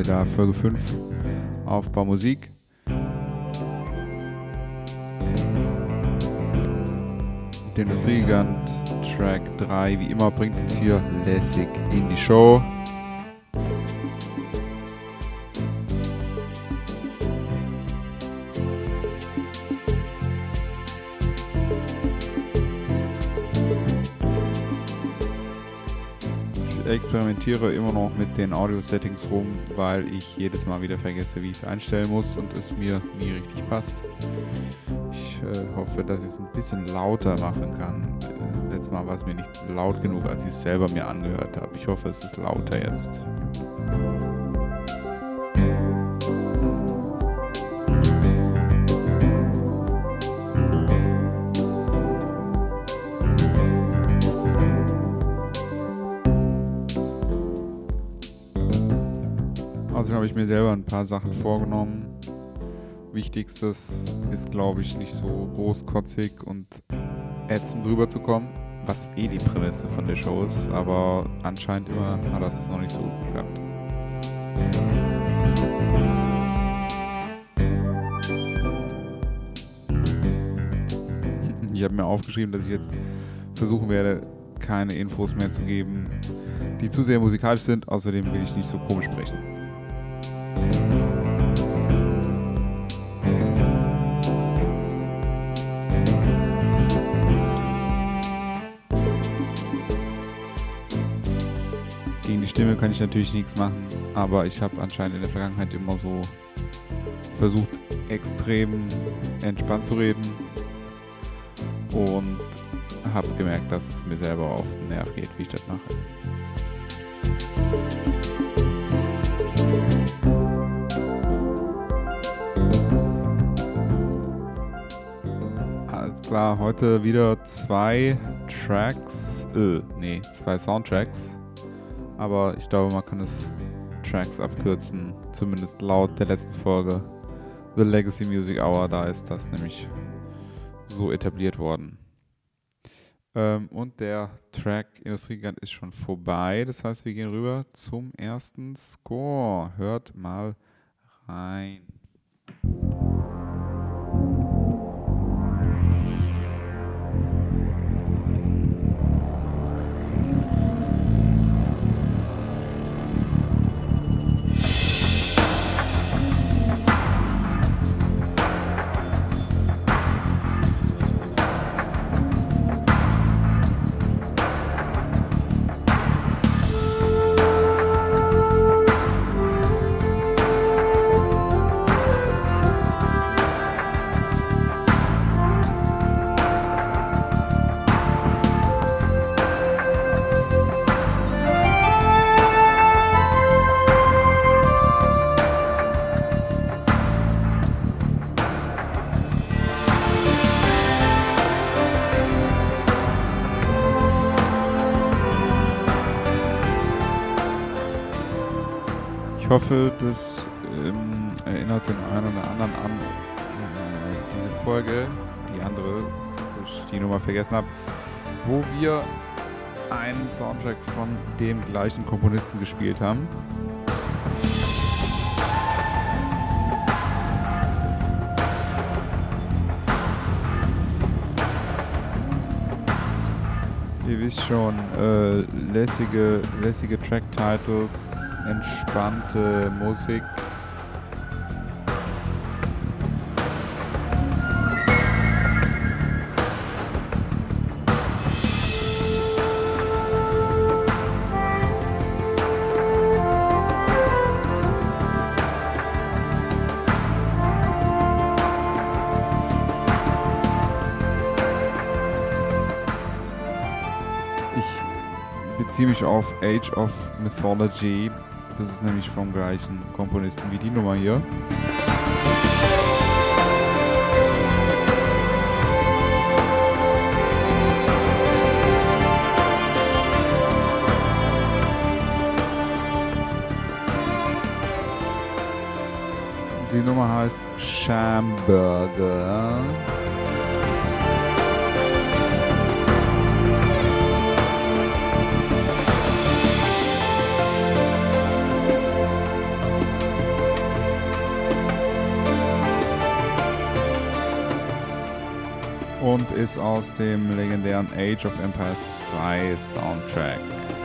da Folge 5 Aufbau Musik. Der Industriegigant Track 3 wie immer bringt uns hier lässig in die Show. Ich experimentiere immer noch mit den Audio-Settings rum, weil ich jedes Mal wieder vergesse, wie ich es einstellen muss und es mir nie richtig passt. Ich hoffe, dass ich es ein bisschen lauter machen kann. Letztes Mal war es mir nicht laut genug, als ich es selber mir angehört habe. Ich hoffe, es ist lauter jetzt. Außerdem habe ich mir selber ein paar Sachen vorgenommen. Wichtigstes ist, glaube ich, nicht so großkotzig und ätzend drüber zu kommen, was die Prämisse von der Show ist, aber anscheinend immer hat das noch nicht so gut geklappt. Ich habe mir aufgeschrieben, dass ich jetzt versuchen werde, keine Infos mehr zu geben, die zu sehr musikalisch sind. Außerdem will ich nicht so komisch sprechen. Gegen die Stimme kann ich natürlich nichts machen, aber ich habe anscheinend in der Vergangenheit immer so versucht, extrem entspannt zu reden und habe gemerkt, dass es mir selber auf den Nerv geht, wie ich das mache. Alles klar, heute wieder zwei Soundtracks. Aber ich glaube, man kann es Tracks abkürzen, zumindest laut der letzten Folge The Legacy Music Hour, da ist das nämlich so etabliert worden. Und der Track Industriegigant ist schon vorbei, das heißt, wir gehen rüber zum ersten Score. Hört mal rein. Ich hoffe, das erinnert den einen oder anderen an diese Folge, die andere, wo ich die Nummer vergessen habe, wo wir einen Soundtrack von dem gleichen Komponisten gespielt haben. Ihr wisst schon, lässige Track-Titles, entspannte Musik. Ich beziehe mich auf Age of Mythology. Das ist nämlich vom gleichen Komponisten wie die Nummer hier. Die Nummer heißt Schamburger. und ist aus dem legendären Age of Empires 2 Soundtrack.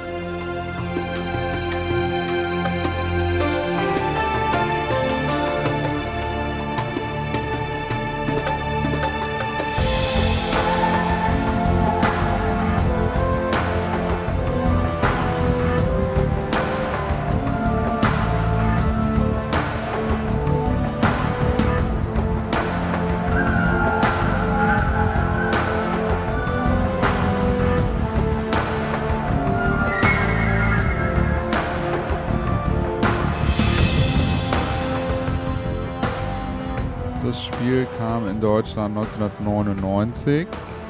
Das Spiel kam in Deutschland 1999.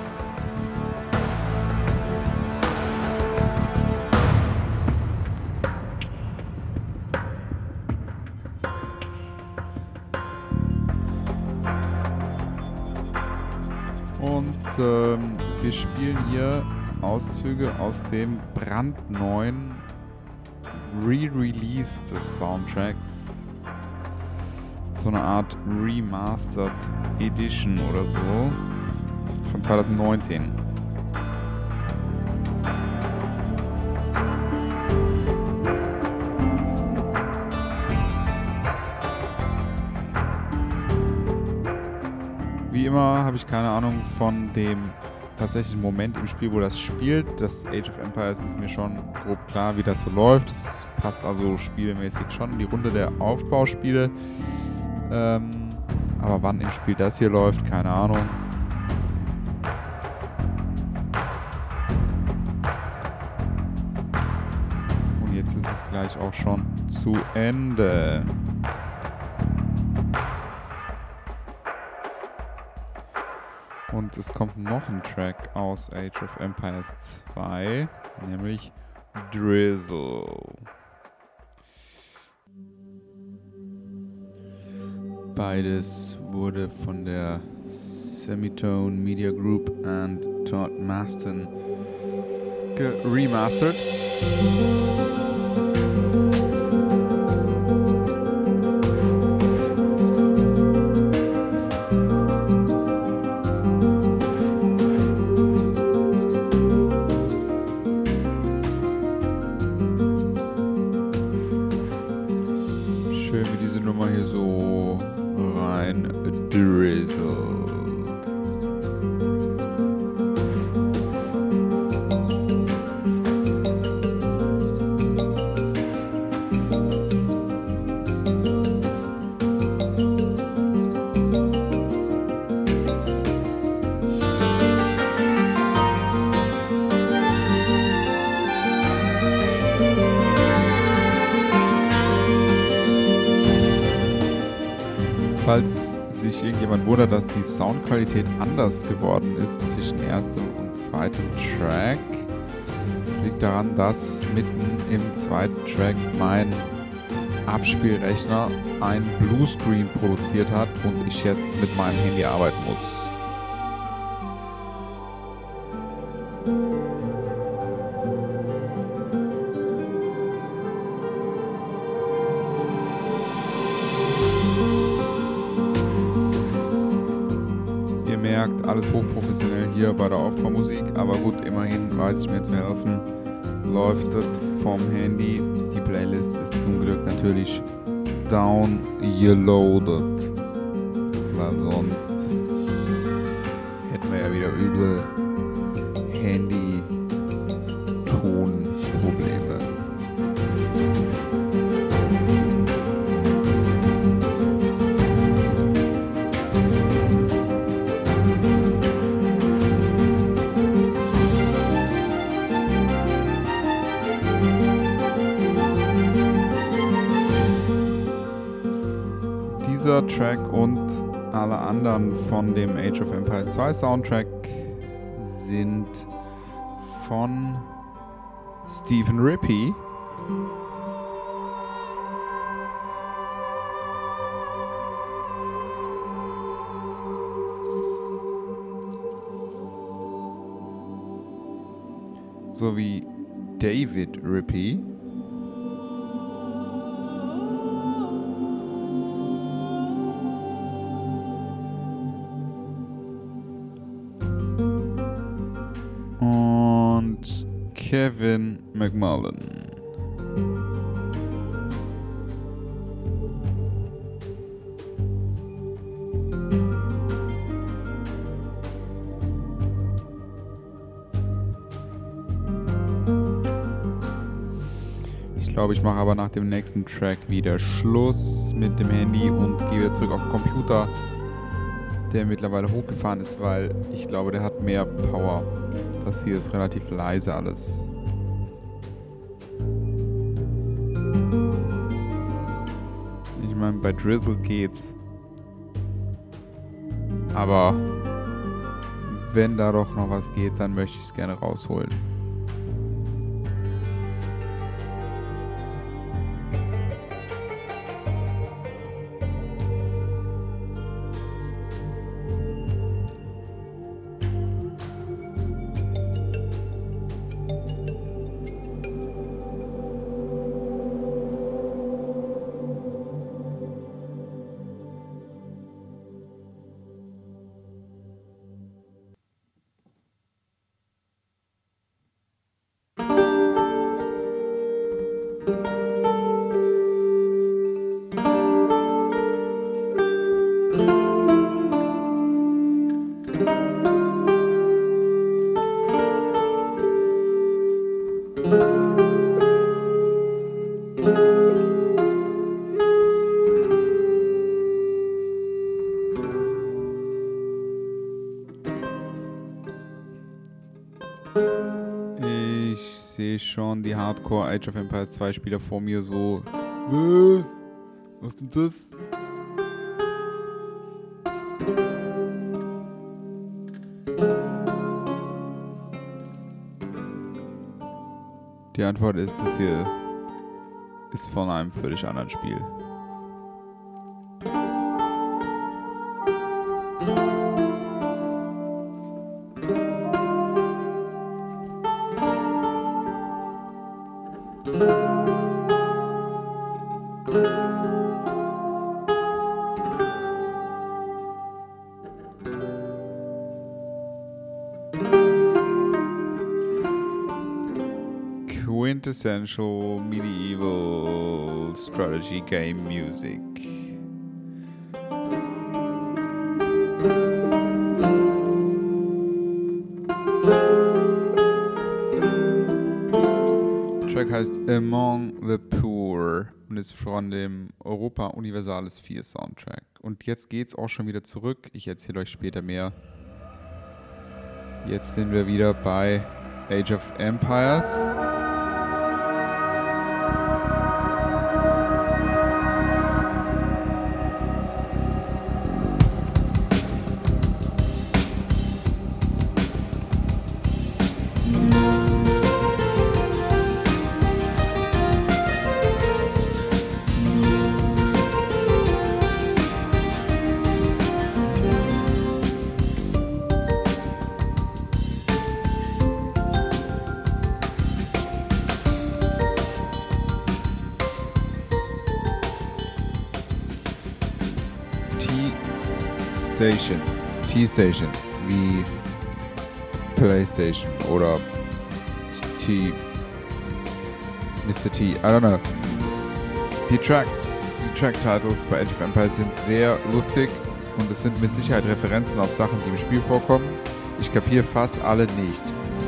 Und wir spielen hier Auszüge aus dem brandneuen Re-Release des Soundtracks. So eine Art Remastered Edition oder so von 2019. Wie immer habe ich keine Ahnung von dem tatsächlichen Moment im Spiel, wo das spielt. Das Age of Empires ist mir schon grob klar, wie das so läuft. Das passt also spielmäßig schon in die Runde der Aufbauspiele. Aber wann im Spiel das hier läuft, keine Ahnung. Und jetzt ist es gleich auch schon zu Ende. Und es kommt noch ein Track aus Age of Empires 2, nämlich Drizzle. Beides wurde von der Semitone Media Group und Todd Maston geremastert. Schön, wie diese Nummer hier so rein drizzle. Falls sich irgendjemand wundert, dass die Soundqualität anders geworden ist zwischen erstem und zweitem Track, es liegt daran, dass mitten im zweiten Track mein Abspielrechner ein Bluescreen produziert hat und ich jetzt mit meinem Handy arbeiten muss. Merkt, alles hochprofessionell hier bei der Aufbaumusik, aber gut, immerhin weiß ich mir zu helfen. Läuft das vom Handy. Die Playlist ist zum Glück natürlich downloaded, weil sonst hätten wir ja wieder üble Handy-Tonprobleme. Dieser Track und alle anderen von dem Age of Empires 2 Soundtrack sind von Stephen Rippey. Sowie David Rippey. Kevin McMullen. Ich glaube, ich mache aber nach dem nächsten Track wieder Schluss mit dem Handy und gehe wieder zurück auf den Computer, der mittlerweile hochgefahren ist, weil ich glaube, der hat mehr Power. Das hier ist relativ leise alles. Ich meine, bei Drizzle geht's. Aber wenn da doch noch was geht, dann möchte ich es gerne rausholen. Ich sehe schon die Hardcore Age of Empires 2 Spieler vor mir so. Was? Was ist denn das? Die Antwort ist, das hier ist von einem völlig anderen Spiel. Quintessential medieval strategy game music. Der Track heißt Among the Poor und ist von dem Europa Universalis 4 Soundtrack. Und jetzt geht's auch schon wieder zurück. Ich erzähle euch später mehr. Jetzt sind wir wieder bei Age of Empires. T-Station, wie PlayStation oder Mr. T, I don't know. Die Track-Titles bei Age of Empires sind sehr lustig und es sind mit Sicherheit Referenzen auf Sachen, die im Spiel vorkommen. Ich kapiere fast alle nicht.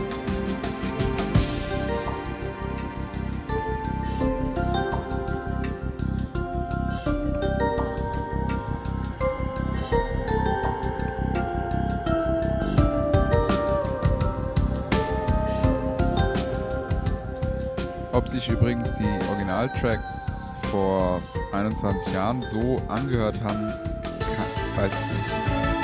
Ob sich übrigens die Originaltracks vor 21 Jahren so angehört haben, weiß ich nicht.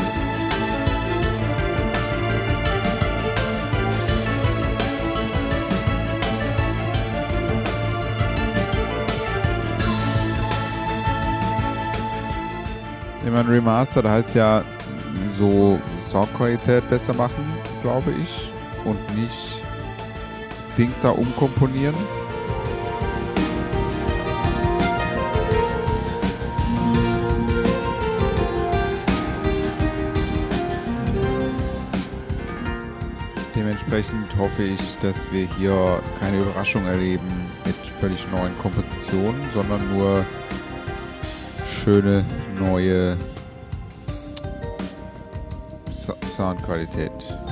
Wenn man Remastered heißt ja so Soundqualität besser machen, glaube ich, und nicht Dings da umkomponieren. dementsprechend hoffe ich, dass wir hier keine Überraschung erleben mit völlig neuen Kompositionen, sondern nur schöne neue Soundqualität.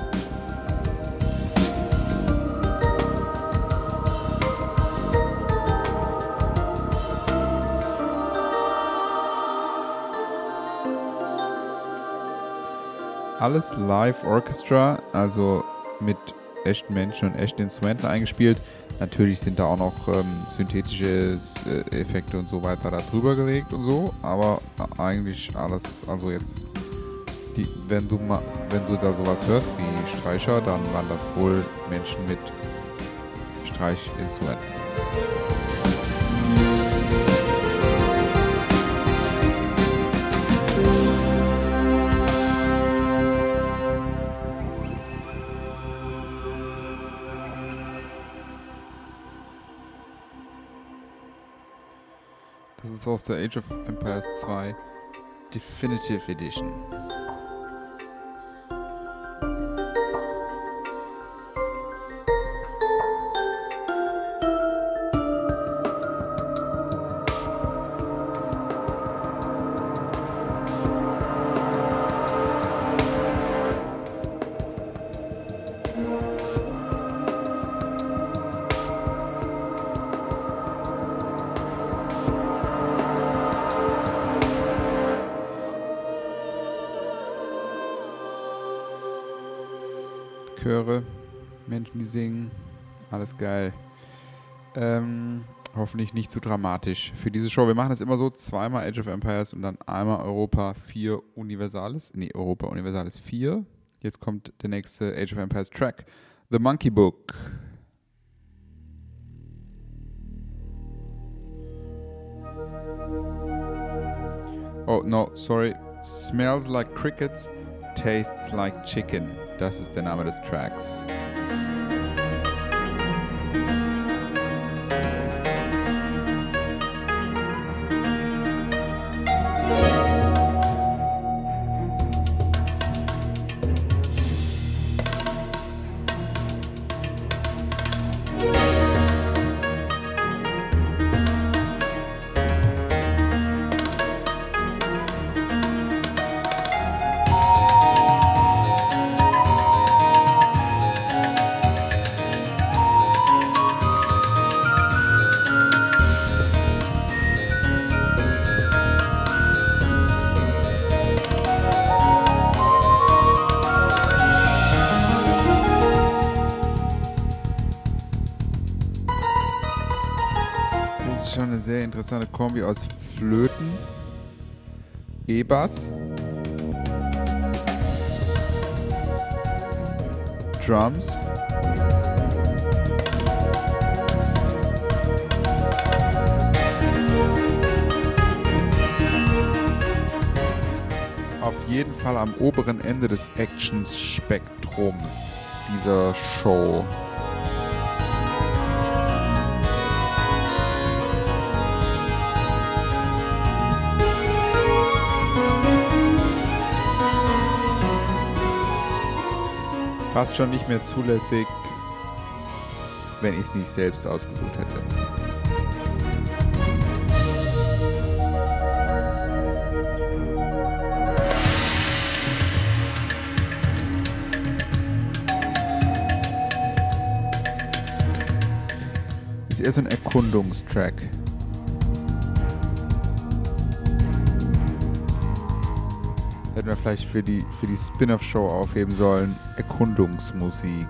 Alles Live Orchestra, also mit echten Menschen und echten Instrumenten eingespielt. Natürlich sind da auch noch synthetische Effekte und so weiter da drüber gelegt und so, aber eigentlich alles, also jetzt, wenn du da sowas hörst wie Streicher, dann waren das wohl Menschen mit Streichinstrumenten. Das ist aus der Age of Empires 2 Definitive Edition. Chöre, Menschen, die singen, alles geil. Hoffentlich nicht zu dramatisch für diese Show. Wir machen das immer so, zweimal Age of Empires und dann einmal Europa 4 Universalis. Nee, Europa Universalis 4. Jetzt kommt der nächste Age of Empires Track. The Monkey Book. Oh, no, sorry. Smells like crickets, tastes like chicken. Das ist der Name des Tracks. Schon eine sehr interessante Kombi aus Flöten, E-Bass, Drums, auf jeden Fall am oberen Ende des Action-Spektrums dieser Show. Fast schon nicht mehr zulässig, wenn ich es nicht selbst ausgesucht hätte. Ist eher so ein Erkundungstrack. Hätten wir vielleicht für die Spin-off-Show aufheben sollen. Erkundungsmusik.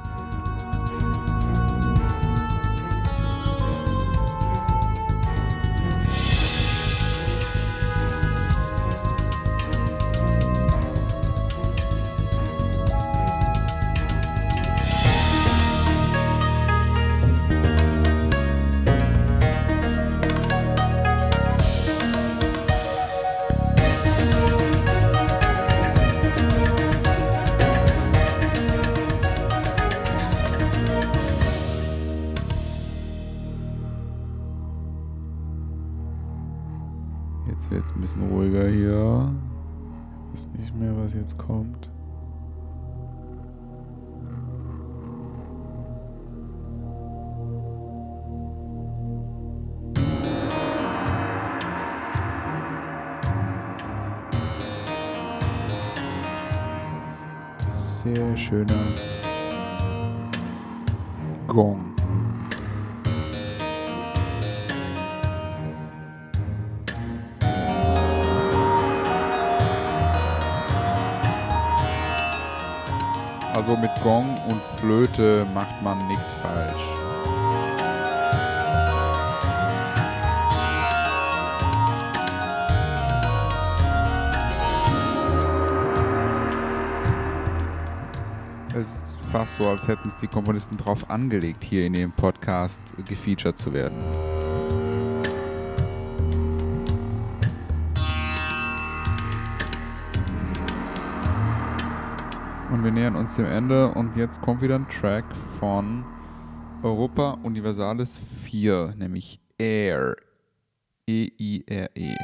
Jetzt wird es ein bisschen ruhiger hier. Ich weiß nicht mehr, was jetzt kommt. sehr schöner Gong. Also mit Gong und Flöte macht man nichts falsch. Es ist fast so, als hätten es die Komponisten drauf angelegt, hier in dem Podcast gefeatured zu werden. Und wir nähern uns dem Ende und jetzt kommt wieder ein Track von Europa Universalis 4, nämlich Air. E-I-R-E.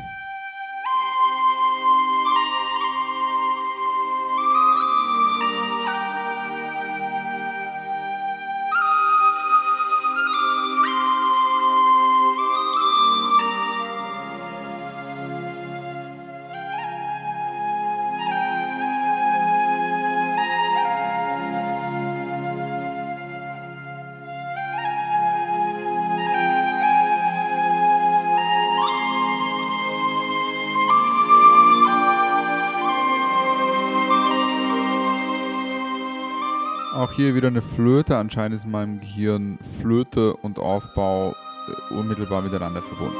Auch hier wieder eine Flöte. Anscheinend ist in meinem Gehirn Flöte und Aufbau unmittelbar miteinander verbunden.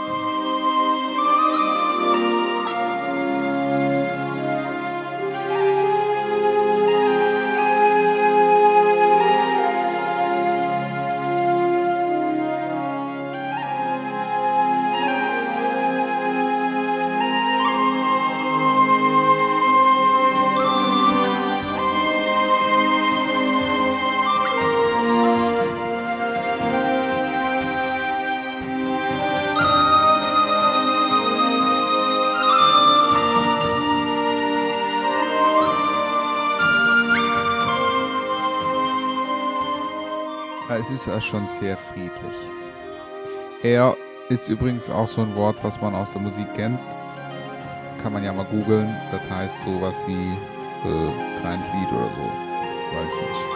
Es ist ja schon sehr friedlich. Er ist übrigens auch so ein Wort, was man aus der Musik kennt. Kann man ja mal googeln. Das heißt sowas wie kleines Lied oder so. Weiß ich nicht.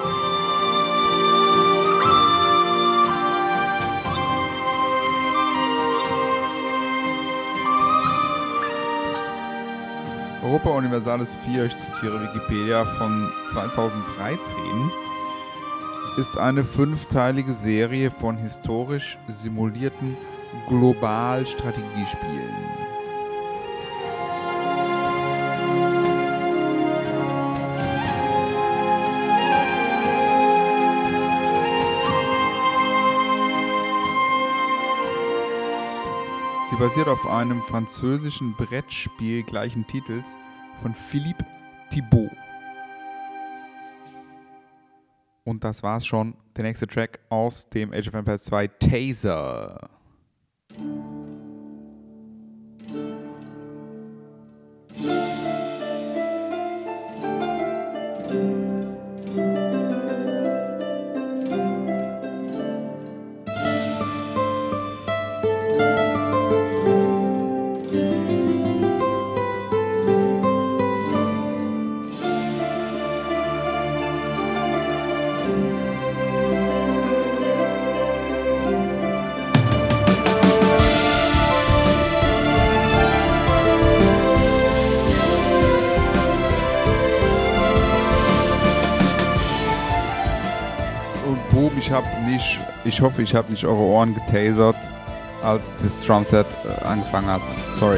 Europa Universalis 4, ich zitiere Wikipedia von 2013, ist eine 5-teilige Serie von historisch simulierten Global-Strategiespielen. Sie basiert auf einem französischen Brettspiel gleichen Titels von Philippe Thibault. Und das war's schon. Der nächste Track aus dem Age of Empires 2 Taser. Ich hoffe, ich habe nicht eure Ohren getasert, als das Drumset angefangen hat. Sorry.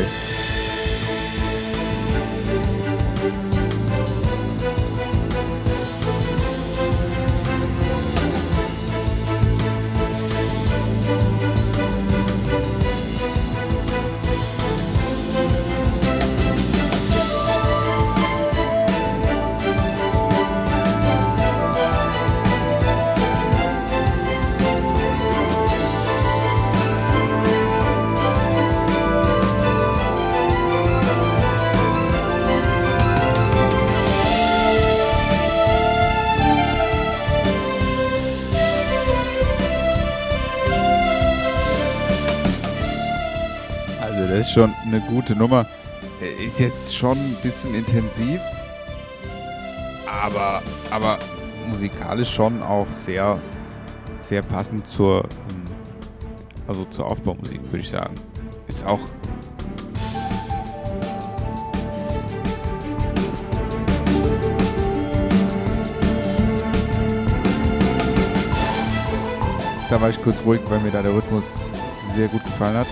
Das ist schon eine gute Nummer. Ist jetzt schon ein bisschen intensiv. aber musikalisch schon auch sehr, sehr passend zur Aufbaumusik, würde ich sagen. Ist auch da war ich kurz ruhig, weil mir da der Rhythmus sehr gut gefallen hat.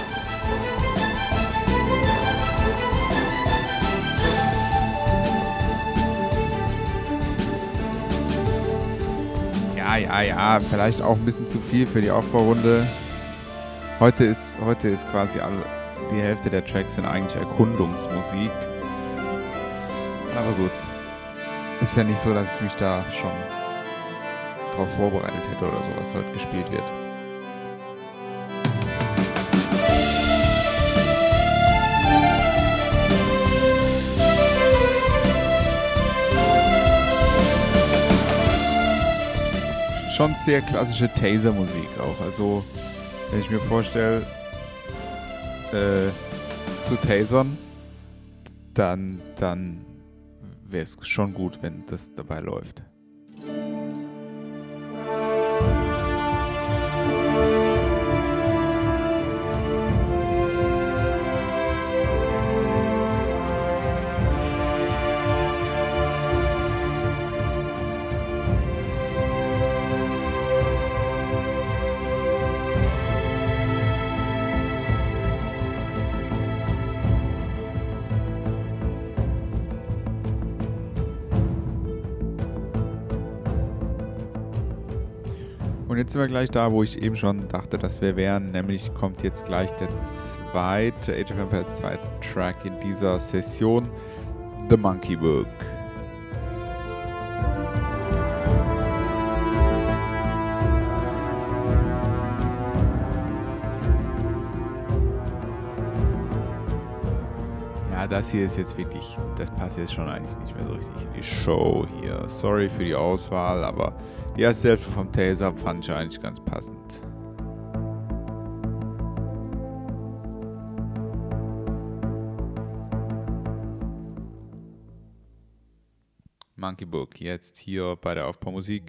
Ja, vielleicht auch ein bisschen zu viel für die Aufbaurunde. Heute ist quasi die Hälfte der Tracks sind eigentlich Erkundungsmusik. Aber gut, ist ja nicht so, dass ich mich da schon drauf vorbereitet hätte oder so, was heute gespielt wird. Schon sehr klassische Taser-Musik auch. Also, wenn ich mir vorstelle, zu tasern, dann wäre es schon gut, wenn das dabei läuft. Und jetzt sind wir gleich da, wo ich eben schon dachte, dass wir wären. Nämlich kommt jetzt gleich der zweite Age of Empires 2 Track in dieser Session, The Monkey Book. Ja, das hier ist jetzt wirklich, das passt jetzt schon eigentlich nicht mehr so richtig in die Show hier. Sorry für die Auswahl, aber die erste Hälfte vom Taser fand ich eigentlich ganz passend. Monkey Book, jetzt hier bei der Aufbaumusik.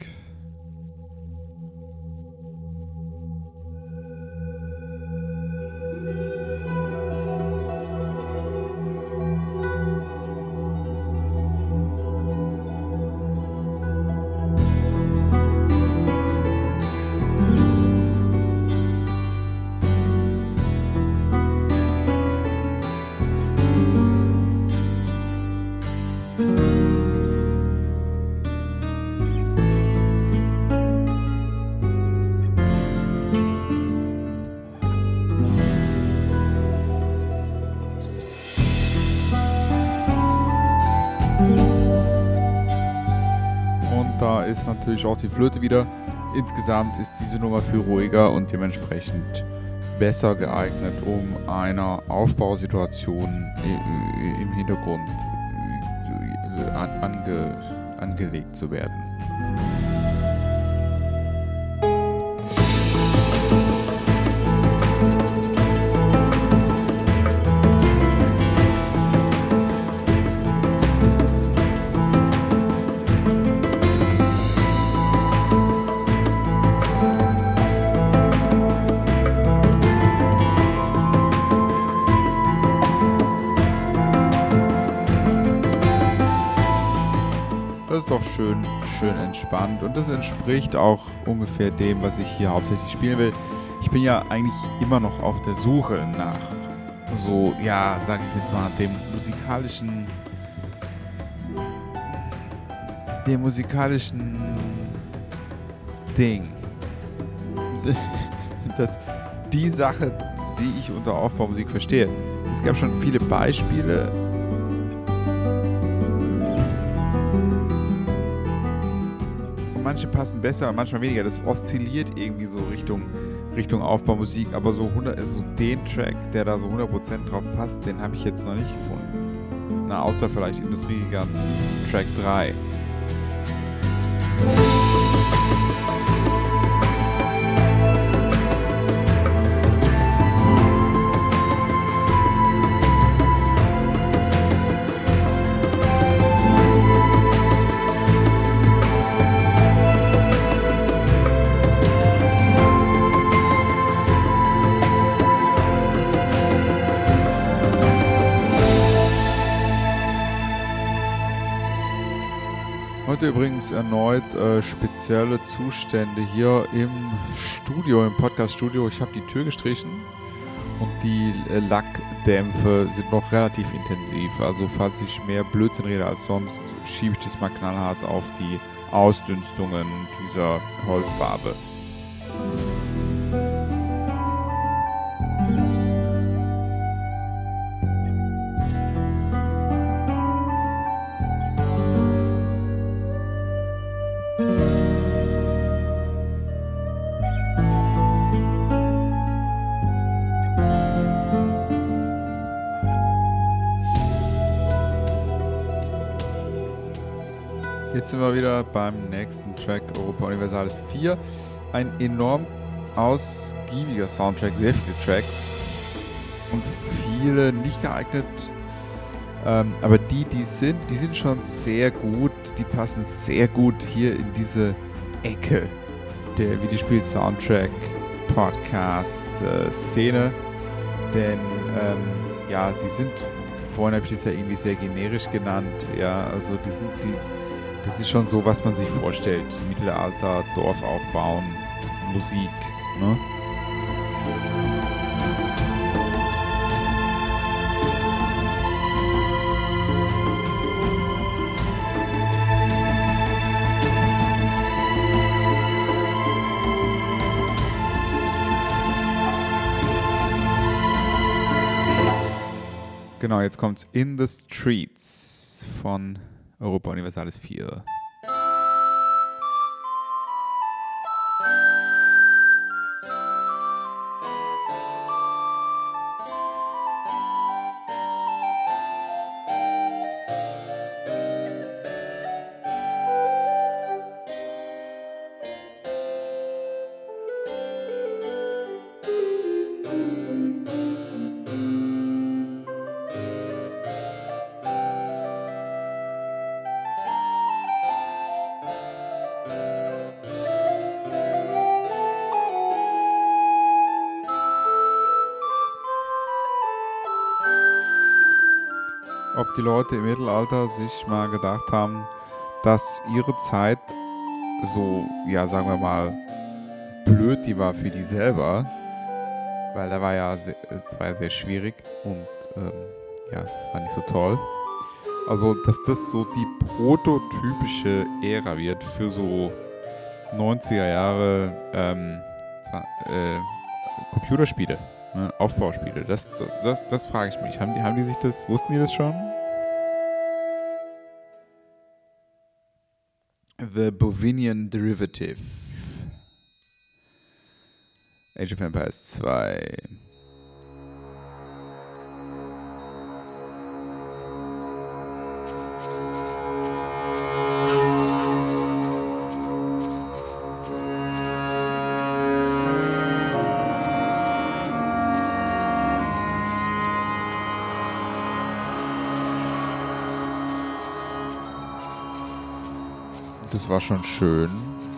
Ist natürlich auch die Flöte wieder. Insgesamt ist diese Nummer viel ruhiger und dementsprechend besser geeignet, um einer Aufbausituation im Hintergrund angelegt zu werden. Das ist doch schön entspannt und das entspricht auch ungefähr dem, was ich hier hauptsächlich spielen will. Ich bin ja eigentlich immer noch auf der Suche nach so, ja, sage ich jetzt mal, dem musikalischen Ding. Die Sache, die ich unter Aufbaumusik verstehe. Es gab schon viele Beispiele. Manche passen besser und manchmal weniger. Das oszilliert irgendwie so Richtung Aufbaumusik, aber so den Track, der da so 100% drauf passt, den habe ich jetzt noch nicht gefunden. Na, außer vielleicht Industriegigant Track 3. Heute übrigens erneut spezielle Zustände hier im Studio, im Podcast-Studio. Ich habe die Tür gestrichen und die Lackdämpfe sind noch relativ intensiv. Also falls ich mehr Blödsinn rede als sonst, schiebe ich das mal knallhart auf die Ausdünstungen dieser Holzfarbe. Jetzt sind wir wieder beim nächsten Track, Europa Universalis 4. Ein enorm ausgiebiger Soundtrack, sehr viele Tracks und viele nicht geeignet. Aber die sind schon sehr gut, die passen sehr gut hier in diese Ecke der Videospiel-Soundtrack-Podcast-Szene. Denn sie sind, vorhin habe ich das ja irgendwie sehr generisch genannt, ja, also das ist schon so, was man sich vorstellt. Mittelalter, Dorf aufbauen, Musik, ne? Genau, jetzt kommt's In the Streets von Europa Universalis 4. Ob die Leute im Mittelalter sich mal gedacht haben, dass ihre Zeit so, ja, sagen wir mal, blöd die war für die selber, weil da war ja es war sehr schwierig und es war nicht so toll. Also, dass das so die prototypische Ära wird für so 90er Jahre Computerspiele. Ne, Aufbauspiele, das frage ich mich. Haben die sich das, wussten die das schon? The Bovinian Derivative. Age of Empires 2. Das war schon schön.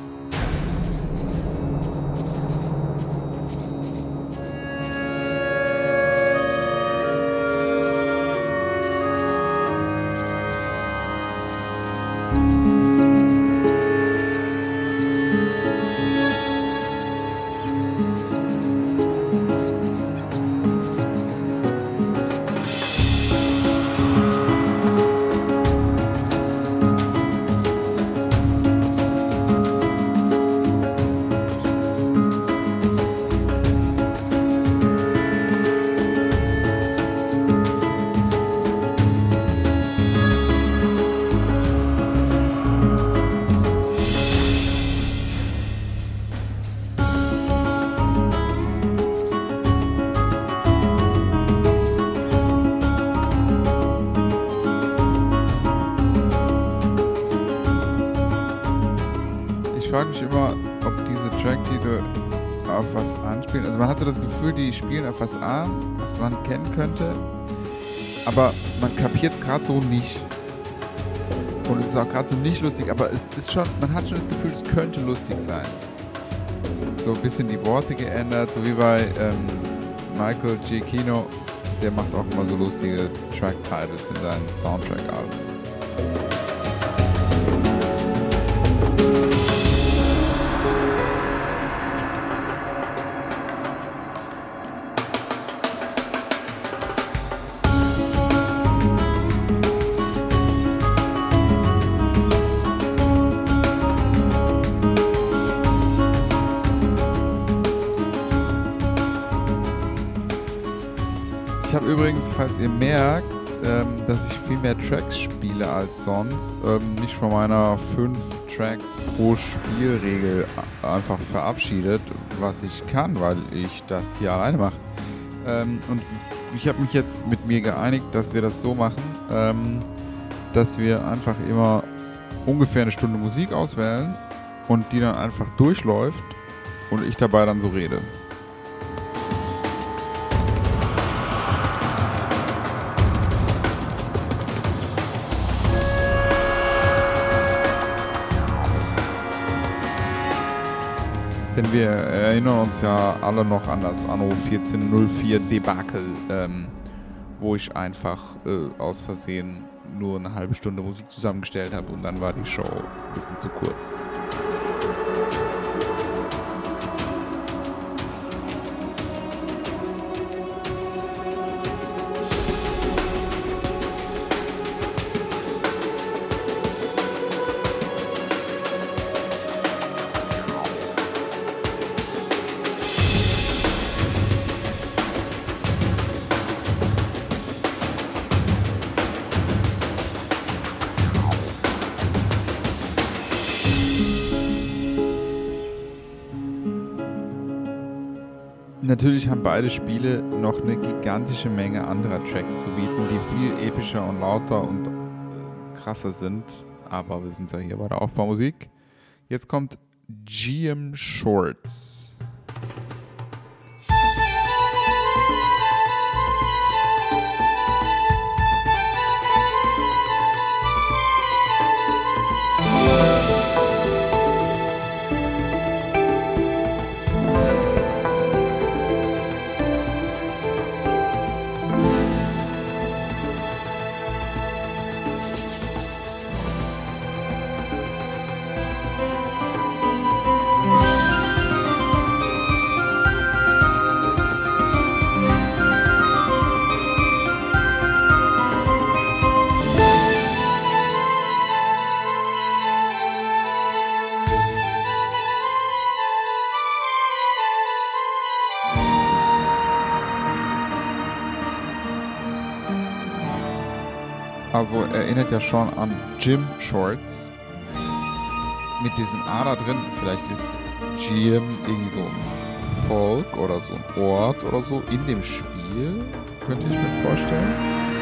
Ich frage mich immer, ob diese Tracktitel auf was anspielen. Also man hat so das Gefühl, die spielen auf was an, was man kennen könnte, aber man kapiert es gerade so nicht. Und es ist auch gerade so nicht lustig, aber es ist schon, man hat schon das Gefühl, es könnte lustig sein. So ein bisschen die Worte geändert, so wie bei Michael Giacchino, der macht auch immer so lustige Track-Titles in seinen Soundtrack-Alben. falls ihr merkt, dass ich viel mehr Tracks spiele als sonst, mich von meiner 5 Tracks pro Spielregel einfach verabschiedet, was ich kann, weil ich das hier alleine mache. Und ich habe mich jetzt mit mir geeinigt, dass wir das so machen, dass wir einfach immer ungefähr eine Stunde Musik auswählen und die dann einfach durchläuft und ich dabei dann so rede. Denn wir erinnern uns ja alle noch an das Anno 1404 Debakel, wo ich einfach aus Versehen nur eine halbe Stunde Musik zusammengestellt habe und dann war die Show ein bisschen zu kurz. Natürlich haben beide Spiele noch eine gigantische Menge anderer Tracks zu bieten, die viel epischer und lauter und krasser sind. Aber wir sind ja hier bei der Aufbaumusik. Jetzt kommt GM Shorts. Also erinnert ja schon an Gym Shorts mit diesem A da drin. Vielleicht ist Gym irgendwie so ein Volk oder so ein Ort oder so in dem Spiel, könnte ich mir vorstellen.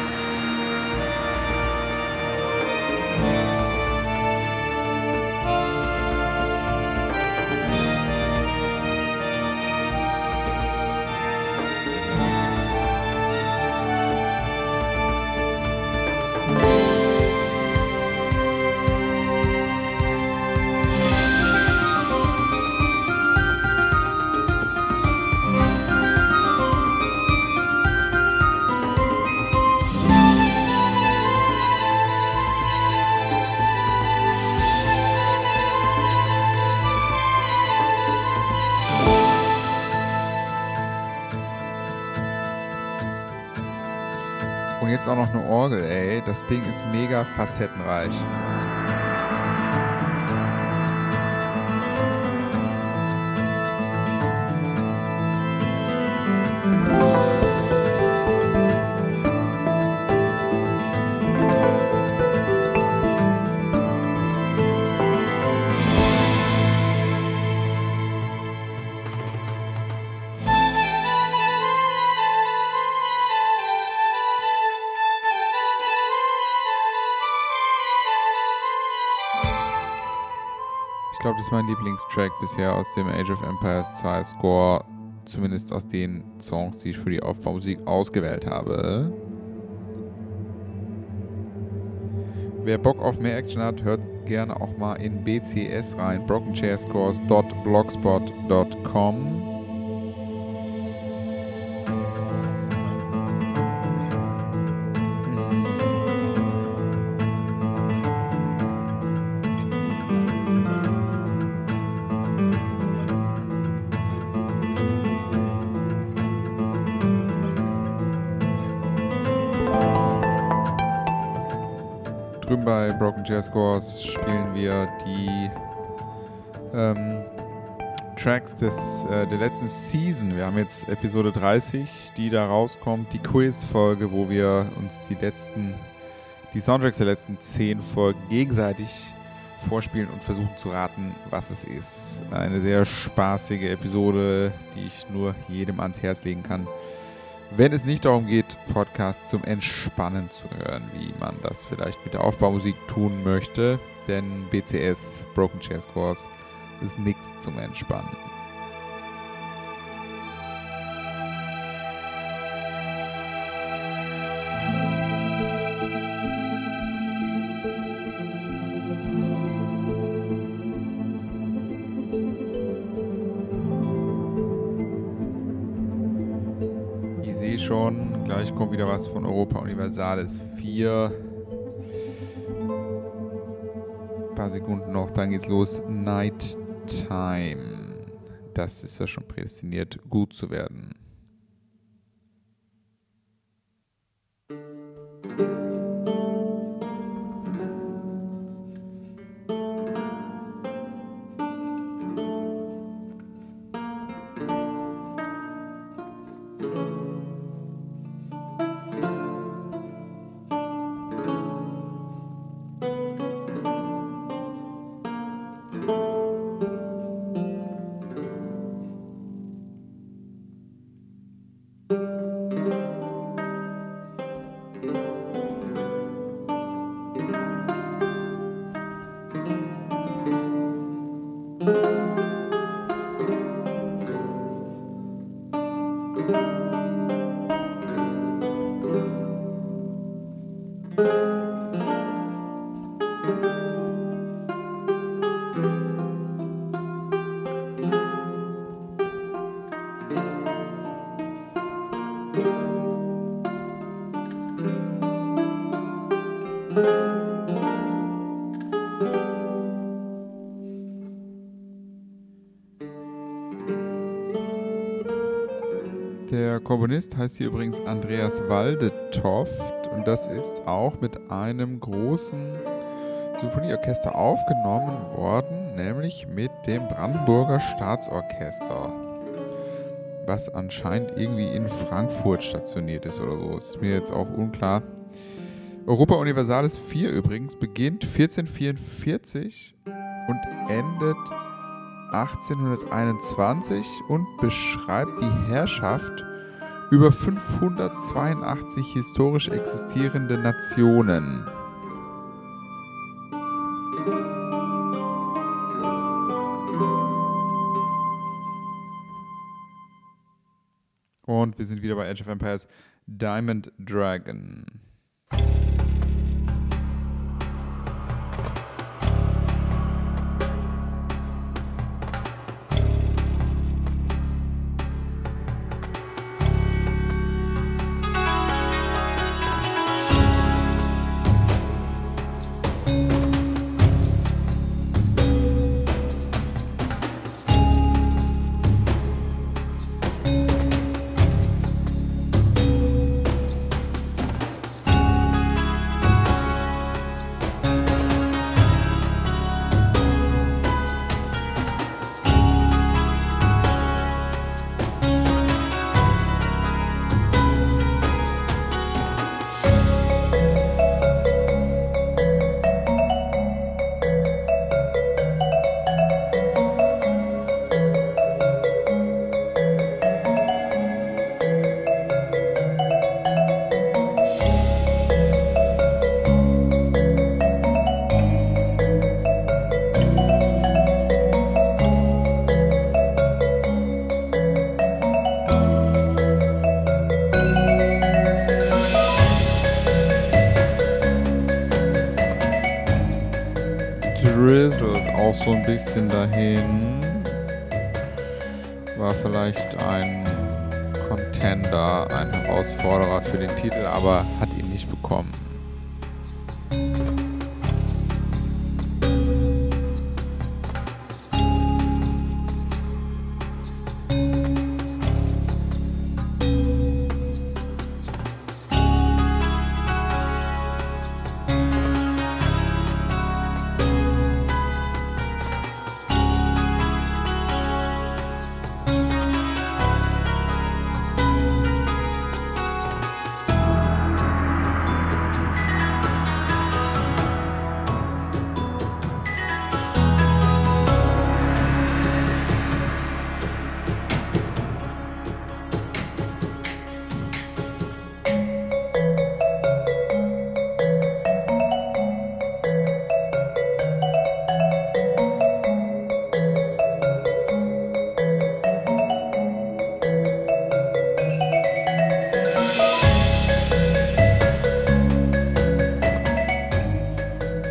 Und jetzt auch noch eine Orgel, ey. Das Ding ist mega facettenreich. Ich glaube, das ist mein Lieblingstrack bisher aus dem Age of Empires 2 Score. Zumindest aus den Songs, die ich für die Aufbaumusik ausgewählt habe. Wer Bock auf mehr Action hat, hört gerne auch mal in BCS rein. brokenchairscores.blogspot.com. Drüben bei Broken Chair Scores spielen wir die Tracks der letzten Season. Wir haben jetzt Episode 30, die da rauskommt, die Quiz-Folge, wo wir uns die Soundtracks der letzten 10 Folgen gegenseitig vorspielen und versuchen zu raten, was es ist. Eine sehr spaßige Episode, die ich nur jedem ans Herz legen kann, wenn es nicht darum geht, Podcasts zum Entspannen zu hören, wie man das vielleicht mit der Aufbaumusik tun möchte, denn BCS, Broken Chair Scores, ist nichts zum Entspannen. Ich sehe schon, gleich kommt wieder was von Europa Universalis 4. Ein paar Sekunden noch, dann geht's los. Night Time. Das ist ja schon prädestiniert, gut zu werden. Der Komponist heißt hier übrigens Andreas Waldetoft und das ist auch mit einem großen Symphonieorchester aufgenommen worden, nämlich mit dem Brandenburger Staatsorchester, was anscheinend irgendwie in Frankfurt stationiert ist oder so. Ist mir jetzt auch unklar. Europa Universalis 4 übrigens beginnt 1444 und endet 1821 und beschreibt die Herrschaft über 582 historisch existierende Nationen. Und wir sind wieder bei Age of Empires Diamond Dragon. Drizzled auch so ein bisschen dahin. War vielleicht ein Contender, ein Herausforderer für den Titel, aber hat ihn nicht bekommen.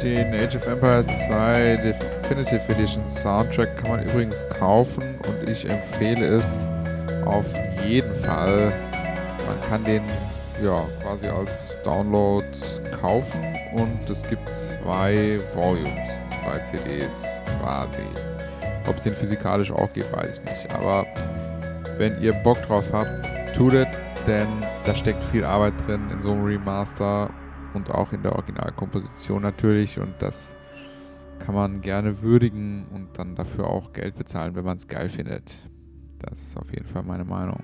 Den Age of Empires 2 Definitive Edition Soundtrack kann man übrigens kaufen und ich empfehle es auf jeden Fall. Man kann den quasi als Download kaufen und es gibt 2 Volumes, 2 CDs quasi. Ob es den physikalisch auch gibt, weiß ich nicht. Aber wenn ihr Bock drauf habt, tut es, denn da steckt viel Arbeit drin in so einem Remaster und auch in der Originalkomposition natürlich und das kann man gerne würdigen und dann dafür auch Geld bezahlen, wenn man es geil findet. Das ist auf jeden Fall meine Meinung.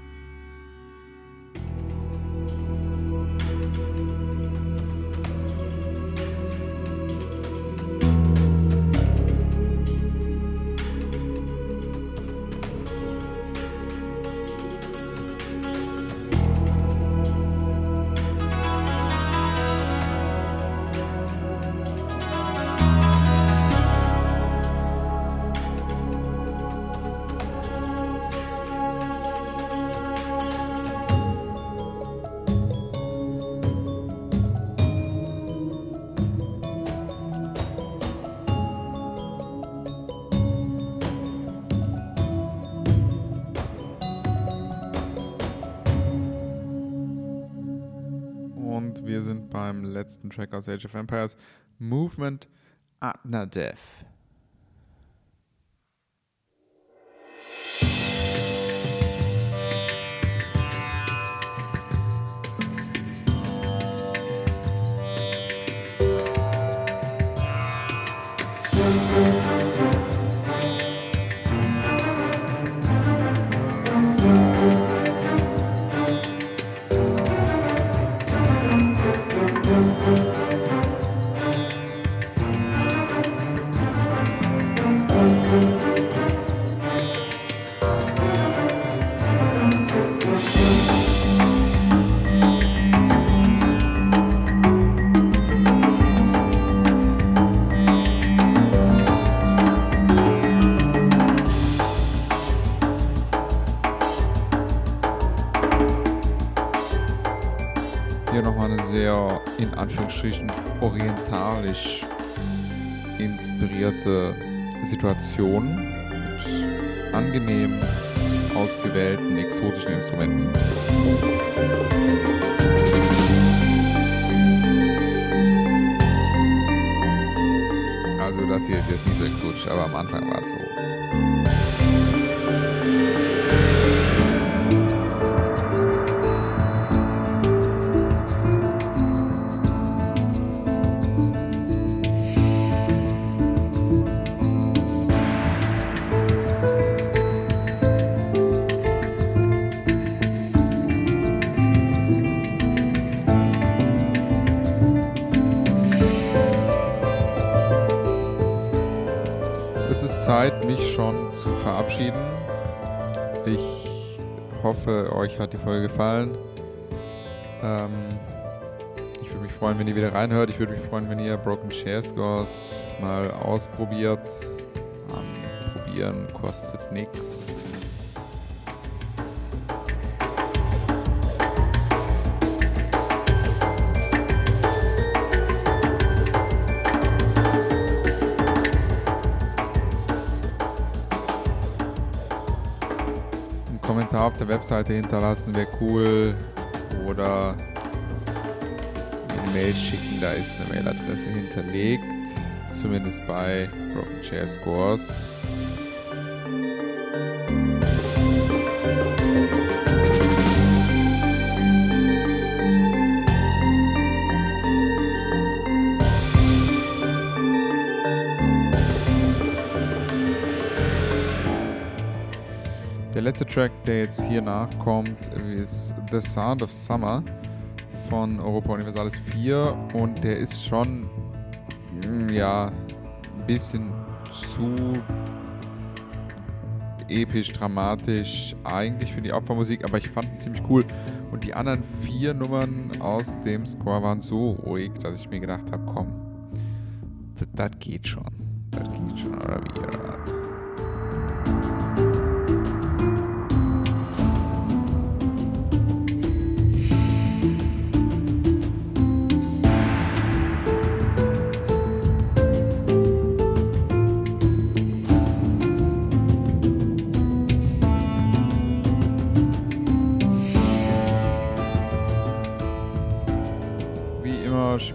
Wir sind beim letzten Track aus Age of Empires, Movement Adnadev. Hier nochmal eine sehr, in Anführungsstrichen, orientalisch inspirierte Situation mit angenehm ausgewählten exotischen Instrumenten. Also das hier ist jetzt nicht so exotisch, aber am Anfang war es so. Es ist Zeit, mich schon zu verabschieden. Ich hoffe, euch hat die Folge gefallen. Ich würde mich freuen, wenn ihr wieder reinhört. Ich würde mich freuen, wenn ihr Broken Chair Scores mal ausprobiert. Probieren kostet nichts. Kommentar auf der Webseite hinterlassen wäre cool oder mir eine Mail schicken, da ist eine Mailadresse hinterlegt, zumindest bei Broken Chair Scores. Der letzte Track, der jetzt hier nachkommt, ist The Sound of Summer von Europa Universalis 4 und der ist schon ein bisschen zu episch, dramatisch eigentlich für die Opfermusik, aber ich fand ihn ziemlich cool und die anderen 4 Nummern aus dem Score waren so ruhig, dass ich mir gedacht habe, komm, das geht schon, oder wie ihr ratet.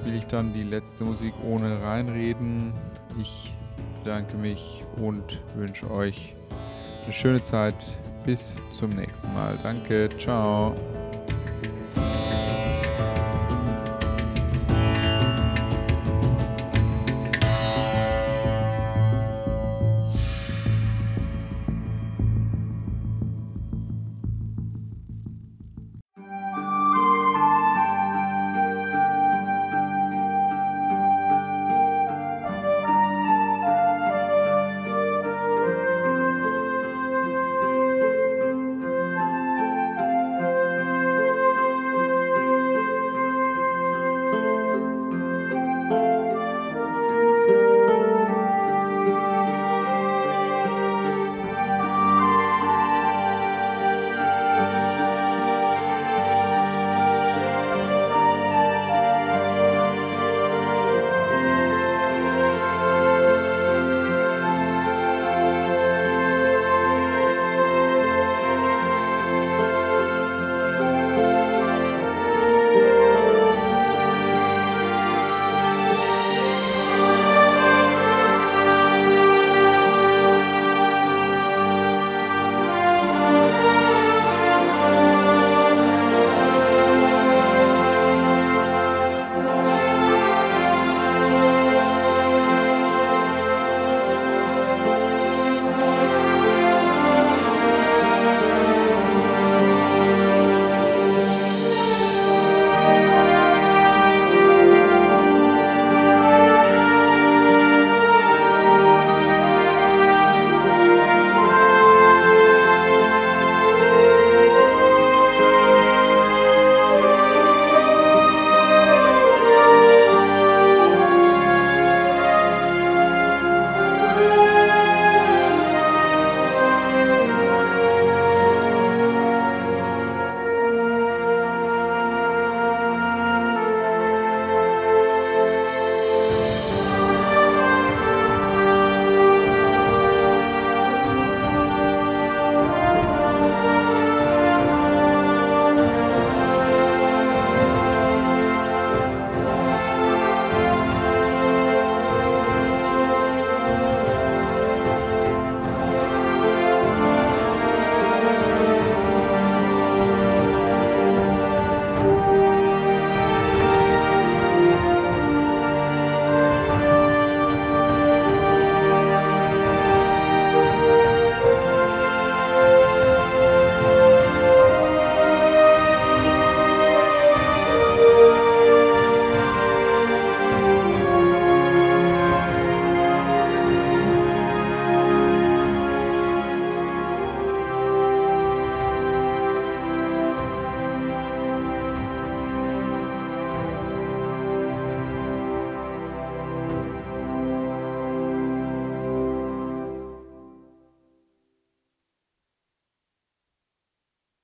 spiele ich dann die letzte Musik ohne reinreden. Ich bedanke mich und wünsche euch eine schöne Zeit. Bis zum nächsten Mal. Danke, ciao.